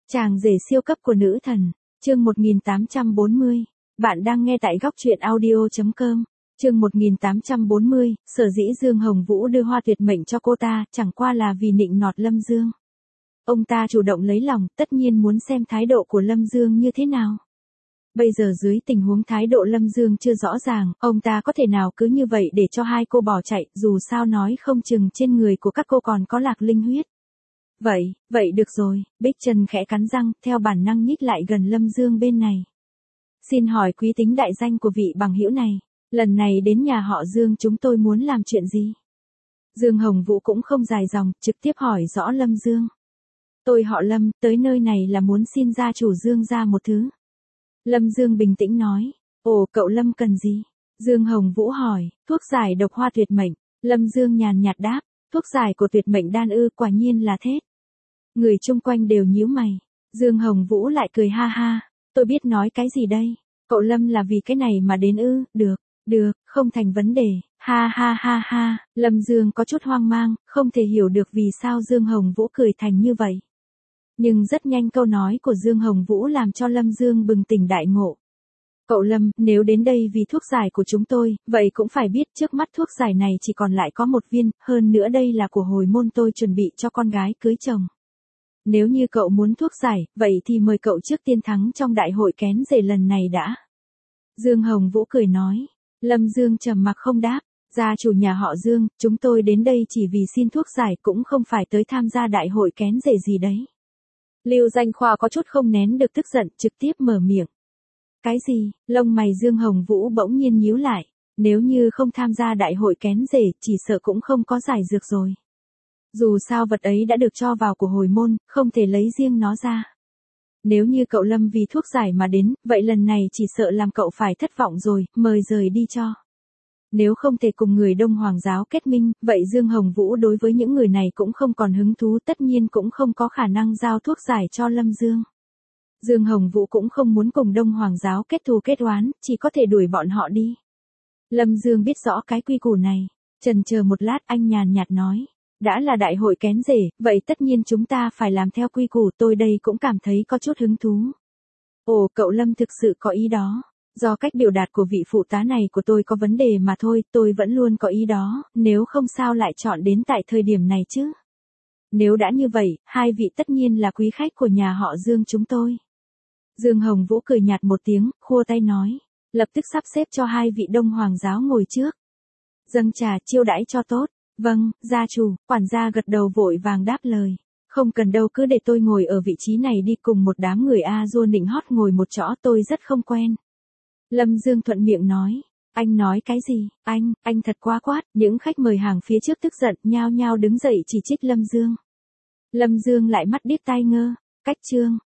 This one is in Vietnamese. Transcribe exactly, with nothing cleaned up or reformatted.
Chàng rể siêu cấp của nữ thần, chương một nghìn tám trăm bốn mươi. Bạn đang nghe tại góc truyện audio chấm com. Chương một nghìn tám trăm bốn mươi, sở dĩ Dương Hồng Vũ đưa hoa tuyệt mệnh cho cô ta, chẳng qua là vì nịnh nọt Lâm Dương. Ông ta chủ động lấy lòng, tất nhiên muốn xem thái độ của Lâm Dương như thế nào. Bây giờ dưới tình huống thái độ Lâm Dương chưa rõ ràng, ông ta có thể nào cứ như vậy để cho hai cô bỏ chạy, dù sao nói không chừng trên người của các cô còn có lạc linh huyết. Vậy, vậy được rồi, Bích Trần khẽ cắn răng, theo bản năng nhích lại gần Lâm Dương bên này. Xin hỏi quý tính đại danh của vị bằng hữu này, lần này đến nhà họ Dương chúng tôi muốn làm chuyện gì? Dương Hồng Vũ cũng không dài dòng, trực tiếp hỏi rõ Lâm Dương. Tôi họ Lâm, tới nơi này là muốn xin gia chủ Dương ra một thứ. Lâm Dương bình tĩnh nói, ồ cậu Lâm cần gì? Dương Hồng Vũ hỏi, thuốc giải độc hoa tuyệt mệnh. Lâm Dương nhàn nhạt đáp, thuốc giải của tuyệt mệnh đan ư, quả nhiên là thế. Người chung quanh đều nhíu mày. Dương Hồng Vũ lại cười ha ha, tôi biết nói cái gì đây, cậu Lâm là vì cái này mà đến ư, được, được, không thành vấn đề, ha ha ha ha, Lâm Dương có chút hoang mang, không thể hiểu được vì sao Dương Hồng Vũ cười thành như vậy. Nhưng rất nhanh câu nói của Dương Hồng Vũ làm cho Lâm Dương bừng tỉnh đại ngộ. Cậu Lâm, nếu đến đây vì thuốc giải của chúng tôi, vậy cũng phải biết trước mắt thuốc giải này chỉ còn lại có một viên, hơn nữa đây là của hồi môn tôi chuẩn bị cho con gái cưới chồng. Nếu như cậu muốn thuốc giải, vậy thì mời cậu trước tiên thắng trong đại hội kén rể lần này đã. Dương Hồng Vũ cười nói. Lâm Dương trầm mặc không đáp. Gia chủ nhà họ Dương, chúng tôi đến đây chỉ vì xin thuốc giải, cũng không phải tới tham gia đại hội kén rể gì đấy. Lưu Danh Khoa có chút không nén được tức giận, trực tiếp mở miệng. Cái gì? Lông mày Dương Hồng Vũ bỗng nhiên nhíu lại. Nếu như không tham gia đại hội kén rể, chỉ sợ cũng không có giải dược rồi. Dù sao vật ấy đã được cho vào của hồi môn, không thể lấy riêng nó ra. Nếu như cậu Lâm vì thuốc giải mà đến, vậy lần này chỉ sợ làm cậu phải thất vọng rồi, mời rời đi cho. Nếu không thể cùng người Đông Hoàng giáo kết minh, vậy Dương Hồng Vũ đối với những người này cũng không còn hứng thú, tất nhiên cũng không có khả năng giao thuốc giải cho Lâm Dương. Dương Hồng Vũ cũng không muốn cùng Đông Hoàng giáo kết thù kết oán, chỉ có thể đuổi bọn họ đi. Lâm Dương biết rõ cái quy củ này, chần chờ một lát anh nhàn nhạt nói. Đã là đại hội kén rể, vậy tất nhiên chúng ta phải làm theo quy củ, tôi đây cũng cảm thấy có chút hứng thú. Ồ, cậu Lâm thực sự có ý đó. Do cách biểu đạt của vị phụ tá này của tôi có vấn đề mà thôi, tôi vẫn luôn có ý đó, nếu không sao lại chọn đến tại thời điểm này chứ. Nếu đã như vậy, hai vị tất nhiên là quý khách của nhà họ Dương chúng tôi. Dương Hồng Vũ cười nhạt một tiếng, khua tay nói, lập tức sắp xếp cho hai vị Đông Hoàng giáo ngồi trước. Dâng trà chiêu đãi cho tốt. Vâng, gia chủ, quản gia gật đầu vội vàng đáp lời. Không cần đâu, cứ để tôi ngồi ở vị trí này đi, cùng một đám người A Dua nịnh hót ngồi một chỗ, tôi rất không quen. Lâm Dương thuận miệng nói. Anh nói cái gì? Anh, anh thật quá quát. Những khách mời hàng phía trước tức giận, nhao nhao đứng dậy chỉ trích Lâm Dương. Lâm Dương lại mắt điếc tai ngơ. Cách chương.